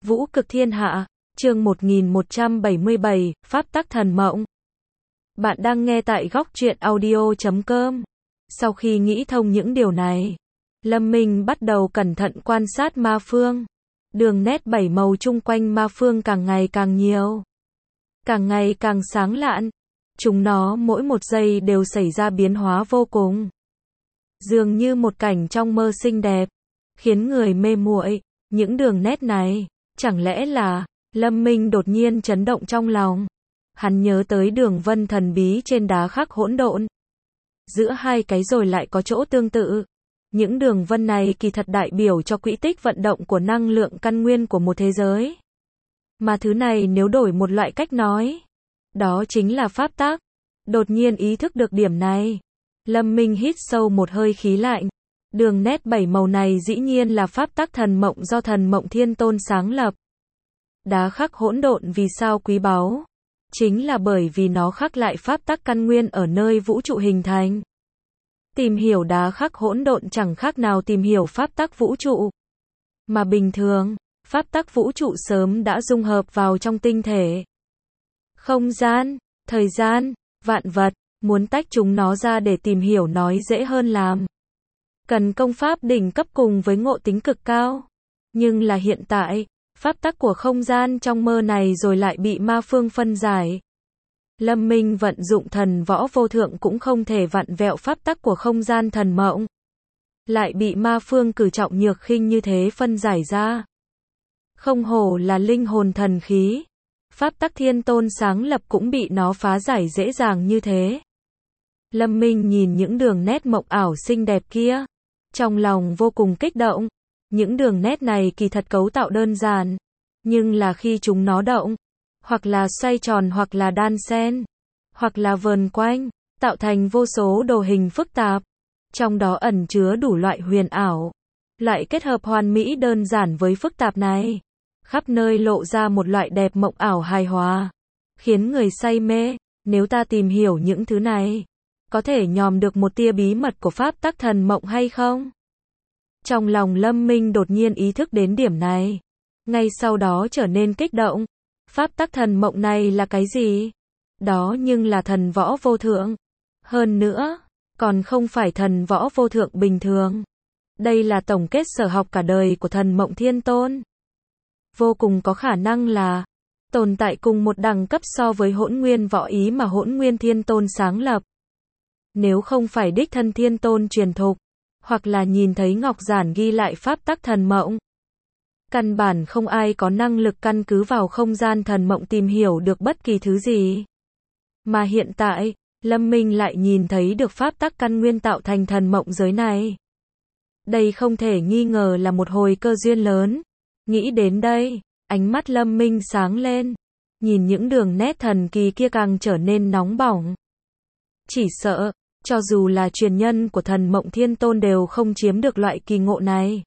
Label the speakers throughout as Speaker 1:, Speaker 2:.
Speaker 1: Vũ cực thiên hạ, chương 1177, Pháp tắc thần mộng. Bạn đang nghe tại góc truyện audio.com. Sau khi nghĩ thông những điều này, Lâm Minh bắt đầu cẩn thận quan sát ma phương. Đường nét bảy màu chung quanh ma phương càng ngày càng nhiều, càng ngày càng sáng lạn. Chúng nó mỗi một giây đều xảy ra biến hóa vô cùng, dường như một cảnh trong mơ xinh đẹp, khiến người mê muội. Những đường nét này, chẳng lẽ là... Lâm Minh đột nhiên chấn động trong lòng. Hắn nhớ tới đường vân thần bí trên đá khắc hỗn độn. Giữa hai cái rồi lại có chỗ tương tự. Những đường vân này kỳ thật đại biểu cho quỹ tích vận động của năng lượng căn nguyên của một thế giới. Mà thứ này nếu đổi một loại cách nói, đó chính là pháp tắc. Đột nhiên ý thức được điểm này, Lâm Minh hít sâu một hơi khí lạnh. Đường nét bảy màu này dĩ nhiên là pháp tắc thần mộng do thần mộng thiên tôn sáng lập. Đá khắc hỗn độn vì sao quý báu? Chính là bởi vì nó khắc lại pháp tắc căn nguyên ở nơi vũ trụ hình thành. Tìm hiểu đá khắc hỗn độn chẳng khác nào tìm hiểu pháp tắc vũ trụ. Mà bình thường, pháp tắc vũ trụ sớm đã dung hợp vào trong tinh thể, không gian, thời gian, vạn vật. Muốn tách chúng nó ra để tìm hiểu nói dễ hơn làm. Cần công pháp đỉnh cấp cùng với ngộ tính cực cao. Nhưng là hiện tại, pháp tắc của không gian trong mơ này rồi lại bị ma phương phân giải. Lâm Minh vận dụng thần võ vô thượng cũng không thể vặn vẹo pháp tắc của không gian thần mộng. Lại bị ma phương cử trọng nhược khinh như thế phân giải ra. Không hổ là linh hồn thần khí. Pháp tắc thiên tôn sáng lập cũng bị nó phá giải dễ dàng như thế. Lâm Minh nhìn những đường nét mộng ảo xinh đẹp kia, trong lòng vô cùng kích động. Những đường nét này kỳ thật cấu tạo đơn giản, nhưng là khi chúng nó động, hoặc là xoay tròn hoặc là đan xen, hoặc là vờn quanh, tạo thành vô số đồ hình phức tạp. Trong đó ẩn chứa đủ loại huyền ảo. Lại kết hợp hoàn mỹ đơn giản với phức tạp này, khắp nơi lộ ra một loại đẹp mộng ảo hài hòa, khiến người say mê. Nếu ta tìm hiểu những thứ này, có thể nhòm được một tia bí mật của pháp tắc thần mộng hay không? Trong lòng Lâm Minh đột nhiên ý thức đến điểm này. Ngay sau đó trở nên kích động. Pháp tắc thần mộng này là cái gì? Đó nhưng là thần võ vô thượng. Hơn nữa, còn không phải thần võ vô thượng bình thường. Đây là tổng kết sở học cả đời của thần mộng thiên tôn. Vô cùng có khả năng là tồn tại cùng một đẳng cấp so với hỗn nguyên võ ý mà hỗn nguyên thiên tôn sáng lập. Nếu không phải đích thân thiên tôn truyền thục, hoặc là nhìn thấy ngọc giản ghi lại pháp tắc thần mộng, căn bản không ai có năng lực căn cứ vào không gian thần mộng tìm hiểu được bất kỳ thứ gì. Mà hiện tại, Lâm Minh lại nhìn thấy được pháp tắc căn nguyên tạo thành thần mộng giới này. Đây không thể nghi ngờ là một hồi cơ duyên lớn. Nghĩ đến đây, ánh mắt Lâm Minh sáng lên. Nhìn những đường nét thần kỳ kia càng trở nên nóng bỏng. Chỉ sợ, cho dù là truyền nhân của thần mộng thiên tôn đều không chiếm được loại kỳ ngộ này.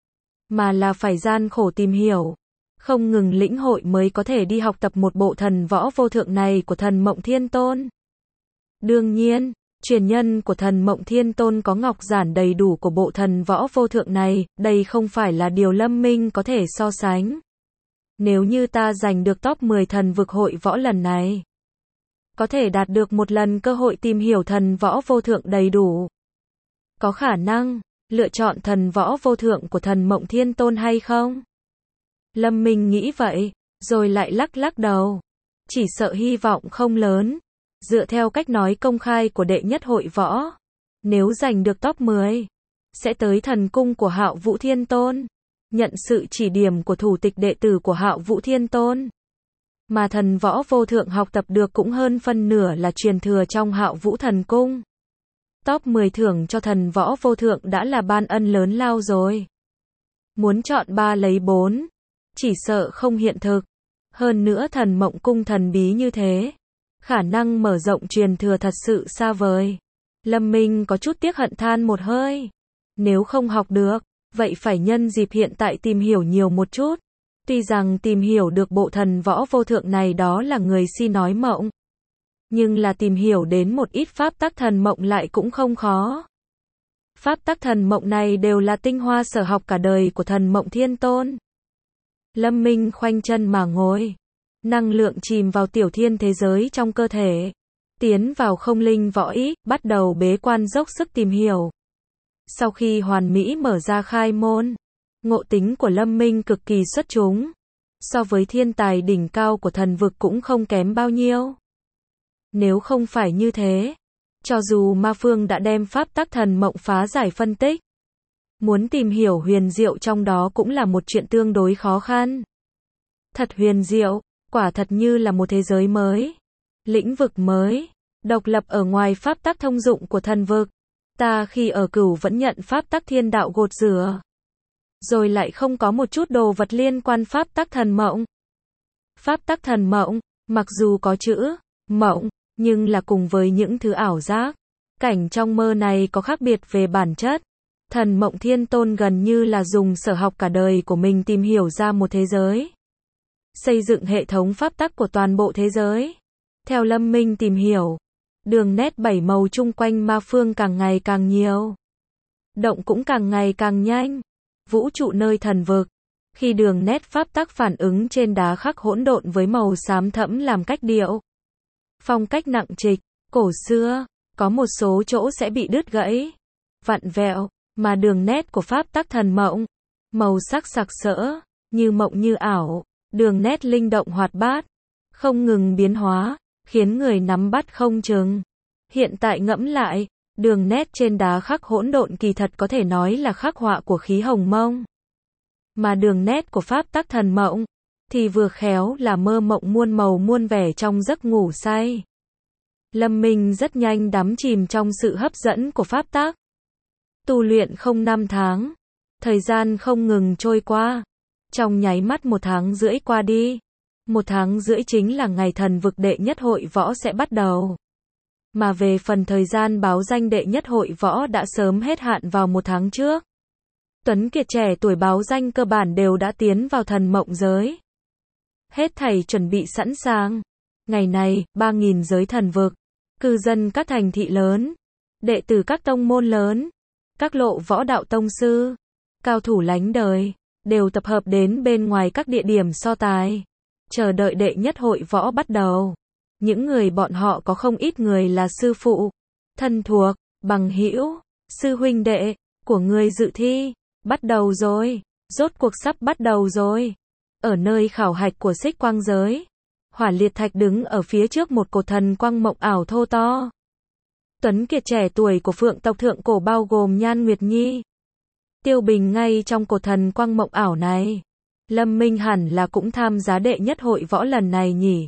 Speaker 1: Mà là phải gian khổ tìm hiểu, không ngừng lĩnh hội mới có thể đi học tập một bộ thần võ vô thượng này của thần mộng thiên tôn. Đương nhiên, truyền nhân của thần mộng thiên tôn có ngọc giản đầy đủ của bộ thần võ vô thượng này, đây không phải là điều Lâm Minh có thể so sánh. Nếu như ta giành được top 10 thần vực hội võ lần này, có thể đạt được một lần cơ hội tìm hiểu thần võ vô thượng đầy đủ. Có khả năng lựa chọn thần võ vô thượng của thần mộng thiên tôn hay không? Lâm Minh nghĩ vậy, rồi lại lắc lắc đầu. Chỉ sợ hy vọng không lớn. Dựa theo cách nói công khai của đệ nhất hội võ, nếu giành được top 10, sẽ tới thần cung của Hạo Vũ Thiên Tôn, nhận sự chỉ điểm của thủ tịch đệ tử của Hạo Vũ Thiên Tôn. Mà thần võ vô thượng học tập được cũng hơn phân nửa là truyền thừa trong Hạo Vũ Thần Cung. Top 10 thưởng cho thần võ vô thượng đã là ban ân lớn lao rồi. Muốn chọn 3 lấy 4, chỉ sợ không hiện thực. Hơn nữa thần mộng cung thần bí như thế, khả năng mở rộng truyền thừa thật sự xa vời. Lâm Minh có chút tiếc hận than một hơi. Nếu không học được, vậy phải nhân dịp hiện tại tìm hiểu nhiều một chút. Tuy rằng tìm hiểu được bộ thần võ vô thượng này đó là người si nói mộng, nhưng là tìm hiểu đến một ít pháp tắc thần mộng lại cũng không khó. Pháp tắc thần mộng này đều là tinh hoa sở học cả đời của thần mộng thiên tôn. Lâm Minh khoanh chân mà ngồi. Năng lượng chìm vào tiểu thiên thế giới trong cơ thể. Tiến vào không linh võ ý, bắt đầu bế quan dốc sức tìm hiểu. Sau khi hoàn mỹ mở ra khai môn, ngộ tính của Lâm Minh cực kỳ xuất chúng. So với thiên tài đỉnh cao của thần vực cũng không kém bao nhiêu. Nếu không phải như thế, cho dù Ma Phương đã đem pháp tắc thần mộng phá giải phân tích, muốn tìm hiểu huyền diệu trong đó cũng là một chuyện tương đối khó khăn. Thật huyền diệu, quả thật như là một thế giới mới, lĩnh vực mới, độc lập ở ngoài pháp tắc thông dụng của thần vực. Ta khi ở Cửu vẫn nhận pháp tắc thiên đạo gột rửa, rồi lại không có một chút đồ vật liên quan pháp tắc thần mộng. Pháp tắc thần mộng, mặc dù có chữ mộng, nhưng là cùng với những thứ ảo giác, cảnh trong mơ này có khác biệt về bản chất. Thần mộng thiên tôn gần như là dùng sở học cả đời của mình tìm hiểu ra một thế giới, xây dựng hệ thống pháp tắc của toàn bộ thế giới. Theo Lâm Minh tìm hiểu, đường nét bảy màu chung quanh Ma Phương càng ngày càng nhiều, động cũng càng ngày càng nhanh. Vũ trụ nơi thần vực, khi đường nét pháp tắc phản ứng trên đá khắc hỗn độn với màu xám thẫm làm cách điệu, phong cách nặng trịch, cổ xưa, có một số chỗ sẽ bị đứt gãy, vặn vẹo, mà đường nét của pháp tắc thần mộng, màu sắc sặc sỡ, như mộng như ảo, đường nét linh động hoạt bát, không ngừng biến hóa, khiến người nắm bắt không chừng. Hiện tại ngẫm lại, đường nét trên đá khắc hỗn độn kỳ thật có thể nói là khắc họa của khí hồng mông. Mà đường nét của pháp tắc thần mộng, thì vừa khéo là mơ mộng muôn màu muôn vẻ trong giấc ngủ say. Lâm Minh rất nhanh đắm chìm trong sự hấp dẫn của pháp tắc. Tu luyện không 5 tháng, thời gian không ngừng trôi qua. Trong nháy mắt 1 tháng rưỡi qua đi. 1 tháng rưỡi chính là ngày thần vực đệ nhất hội võ sẽ bắt đầu. Mà về phần thời gian báo danh đệ nhất hội võ đã sớm hết hạn vào 1 tháng trước. Tuấn Kiệt trẻ tuổi báo danh cơ bản đều đã tiến vào thần mộng giới. Hết thảy chuẩn bị sẵn sàng. Ngày này, 3.000 giới thần vực, cư dân các thành thị lớn, đệ tử các tông môn lớn, các lộ võ đạo tông sư, cao thủ lánh đời, đều tập hợp đến bên ngoài các địa điểm so tài, chờ đợi đệ nhất hội võ bắt đầu. Những người bọn họ có không ít người là sư phụ, thân thuộc, bằng hữu, sư huynh đệ của người dự thi. Bắt đầu rồi, rốt cuộc sắp bắt đầu rồi. Ở nơi khảo hạch của Xích Quang giới, Hỏa Liệt Thạch đứng ở phía trước một cột thần quang mộng ảo thô to. Tuấn Kiệt trẻ tuổi của Phượng tộc thượng cổ bao gồm Nhan Nguyệt Nhi, Tiêu Bình ngay trong cột thần quang mộng ảo này. Lâm Minh hẳn là cũng tham gia đệ nhất hội võ lần này nhỉ?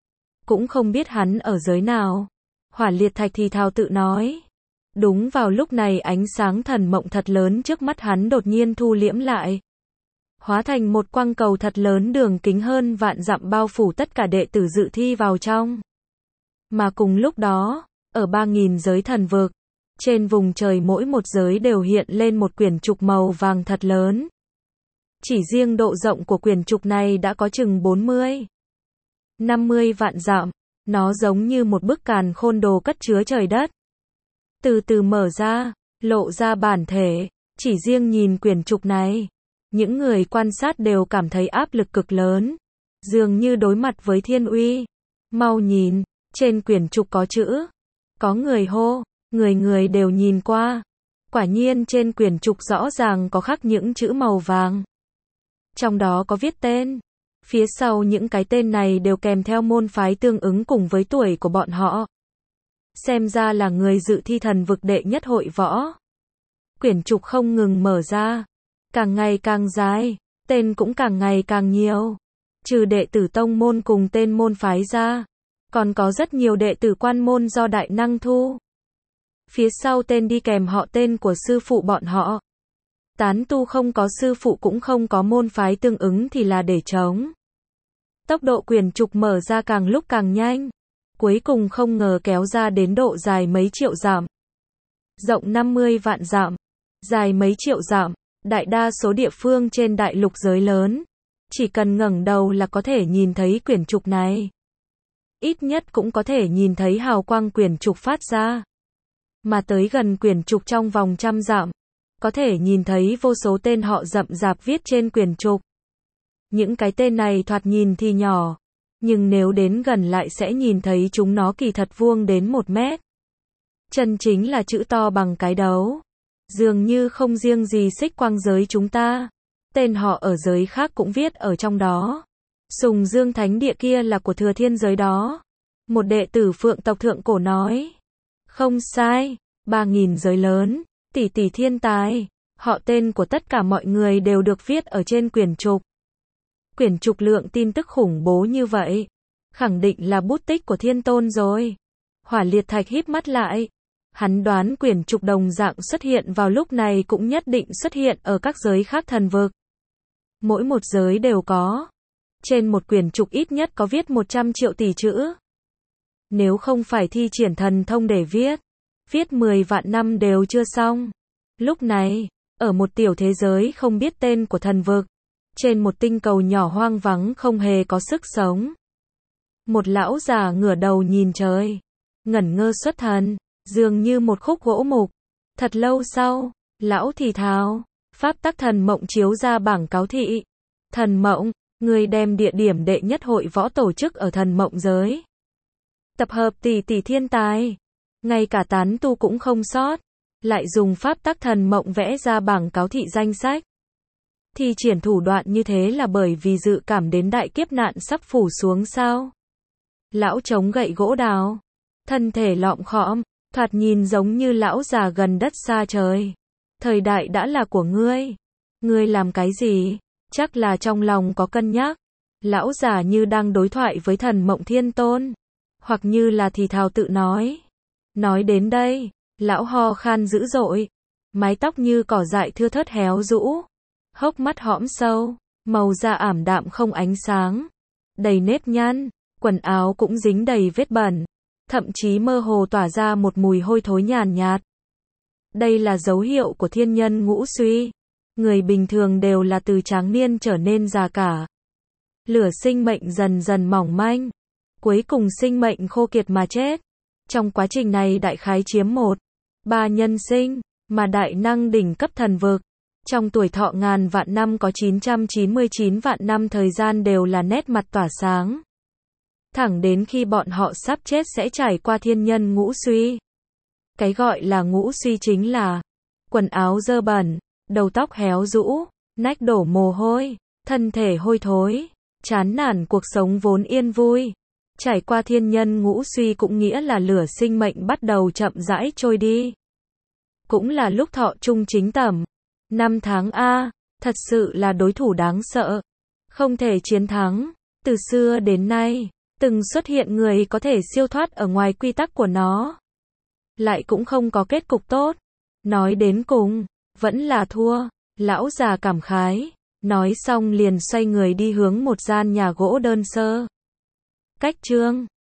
Speaker 1: Cũng không biết hắn ở giới nào. Hỏa Liệt Thạch thì thào tự nói. Đúng vào lúc này ánh sáng thần mộng thật lớn trước mắt hắn đột nhiên thu liễm lại, hóa thành một quang cầu thật lớn đường kính hơn vạn dặm bao phủ tất cả đệ tử dự thi vào trong. Mà cùng lúc đó, ở 3.000 giới thần vực, trên vùng trời mỗi một giới đều hiện lên một quyển trục màu vàng thật lớn. Chỉ riêng độ rộng của quyển trục này đã có chừng 50 vạn dặm, nó giống như một bức càn khôn đồ cất chứa trời đất. Từ từ mở ra, lộ ra bản thể, chỉ riêng nhìn quyển trục này, những người quan sát đều cảm thấy áp lực cực lớn, dường như đối mặt với thiên uy. Mau nhìn, trên quyển trục có chữ. Có người hô, người đều nhìn qua. Quả nhiên trên quyển trục rõ ràng có khắc những chữ màu vàng. Trong đó có viết tên. Phía sau những cái tên này đều kèm theo môn phái tương ứng cùng với tuổi của bọn họ. Xem ra là người dự thi thần vực đệ nhất hội võ. Quyển trục không ngừng mở ra, càng ngày càng dài, tên cũng càng ngày càng nhiều. Trừ đệ tử tông môn cùng tên môn phái ra, còn có rất nhiều đệ tử quan môn do đại năng thu. Phía sau tên đi kèm họ tên của sư phụ bọn họ. Tán tu không có sư phụ cũng không có môn phái tương ứng thì là để trống. Tốc độ quyển trục mở ra càng lúc càng nhanh. Cuối cùng không ngờ kéo ra đến độ dài mấy triệu dặm. Rộng 50 vạn dặm, dài mấy triệu dặm, đại đa số địa phương trên đại lục giới lớn, chỉ cần ngẩng đầu là có thể nhìn thấy quyển trục này. Ít nhất cũng có thể nhìn thấy hào quang quyển trục phát ra. Mà tới gần quyển trục trong vòng 100 dặm, có thể nhìn thấy vô số tên họ rậm rạp viết trên quyển trục. Những cái tên này thoạt nhìn thì nhỏ, nhưng nếu đến gần lại sẽ nhìn thấy chúng nó kỳ thật vuông đến 1 mét. Chân chính là chữ to bằng cái đấu. Dường như không riêng gì Xích Quang giới chúng ta, tên họ ở giới khác cũng viết ở trong đó. Sùng Dương Thánh Địa kia là của Thừa Thiên giới đó. Một đệ tử Phượng tộc thượng cổ nói. Không sai, 3.000 giới lớn, tỷ tỷ thiên tài. Họ tên của tất cả mọi người đều được viết ở trên quyển trục. Quyển trục lượng tin tức khủng bố như vậy, khẳng định là bút tích của Thiên Tôn rồi. Hỏa Liệt Thạch híp mắt lại. Hắn đoán quyển trục đồng dạng xuất hiện vào lúc này cũng nhất định xuất hiện ở các giới khác thần vực. Mỗi một giới đều có. Trên một quyển trục ít nhất có viết 100 triệu tỷ chữ. Nếu không phải thi triển thần thông để viết 10 vạn năm đều chưa xong. Lúc này, ở một tiểu thế giới không biết tên của thần vực, trên một tinh cầu nhỏ hoang vắng không hề có sức sống. Một lão già ngửa đầu nhìn trời, ngẩn ngơ xuất thần, dường như một khúc gỗ mục. Thật lâu sau, lão thì thào, pháp tắc thần mộng chiếu ra bảng cáo thị. Thần mộng, người đem địa điểm đệ nhất hội võ tổ chức ở thần mộng giới. Tập hợp tỷ tỷ thiên tài, ngay cả tán tu cũng không sót, lại dùng pháp tắc thần mộng vẽ ra bảng cáo thị danh sách. Thi triển thủ đoạn như thế là bởi vì dự cảm đến đại kiếp nạn sắp phủ xuống sao? Lão chống gậy gỗ đào, thân thể lọm khọm, thoạt nhìn giống như lão già gần đất xa trời. Thời đại đã là của ngươi. Ngươi làm cái gì? Chắc là trong lòng có cân nhắc. Lão già như đang đối thoại với thần mộng thiên tôn, hoặc như là thì thào tự nói. Nói đến đây, lão ho khan dữ dội, mái tóc như cỏ dại thưa thớt héo rũ, hốc mắt hõm sâu, màu da ảm đạm không ánh sáng, đầy nếp nhăn, quần áo cũng dính đầy vết bẩn, thậm chí mơ hồ tỏa ra một mùi hôi thối nhàn nhạt. Đây là dấu hiệu của thiên nhân ngũ suy. Người bình thường đều là từ tráng niên trở nên già cả. Lửa sinh mệnh dần dần mỏng manh, cuối cùng sinh mệnh khô kiệt mà chết. Trong quá trình này đại khái chiếm 1/3 nhân sinh, mà đại năng đỉnh cấp thần vực, trong tuổi thọ ngàn vạn năm có 999 vạn năm thời gian đều là nét mặt tỏa sáng. Thẳng đến khi bọn họ sắp chết sẽ trải qua thiên nhân ngũ suy. Cái gọi là ngũ suy chính là quần áo dơ bẩn, đầu tóc héo rũ, nách đổ mồ hôi, thân thể hôi thối, chán nản cuộc sống vốn yên vui. Trải qua thiên nhân ngũ suy cũng nghĩa là lửa sinh mệnh bắt đầu chậm rãi trôi đi. Cũng là lúc thọ trung chính tẩm. 5 tháng A, thật sự là đối thủ đáng sợ. Không thể chiến thắng. Từ xưa đến nay, từng xuất hiện người có thể siêu thoát ở ngoài quy tắc của nó. Lại cũng không có kết cục tốt. Nói đến cùng, vẫn là thua. Lão già cảm khái. Nói xong liền xoay người đi hướng một gian nhà gỗ đơn sơ. Cách chương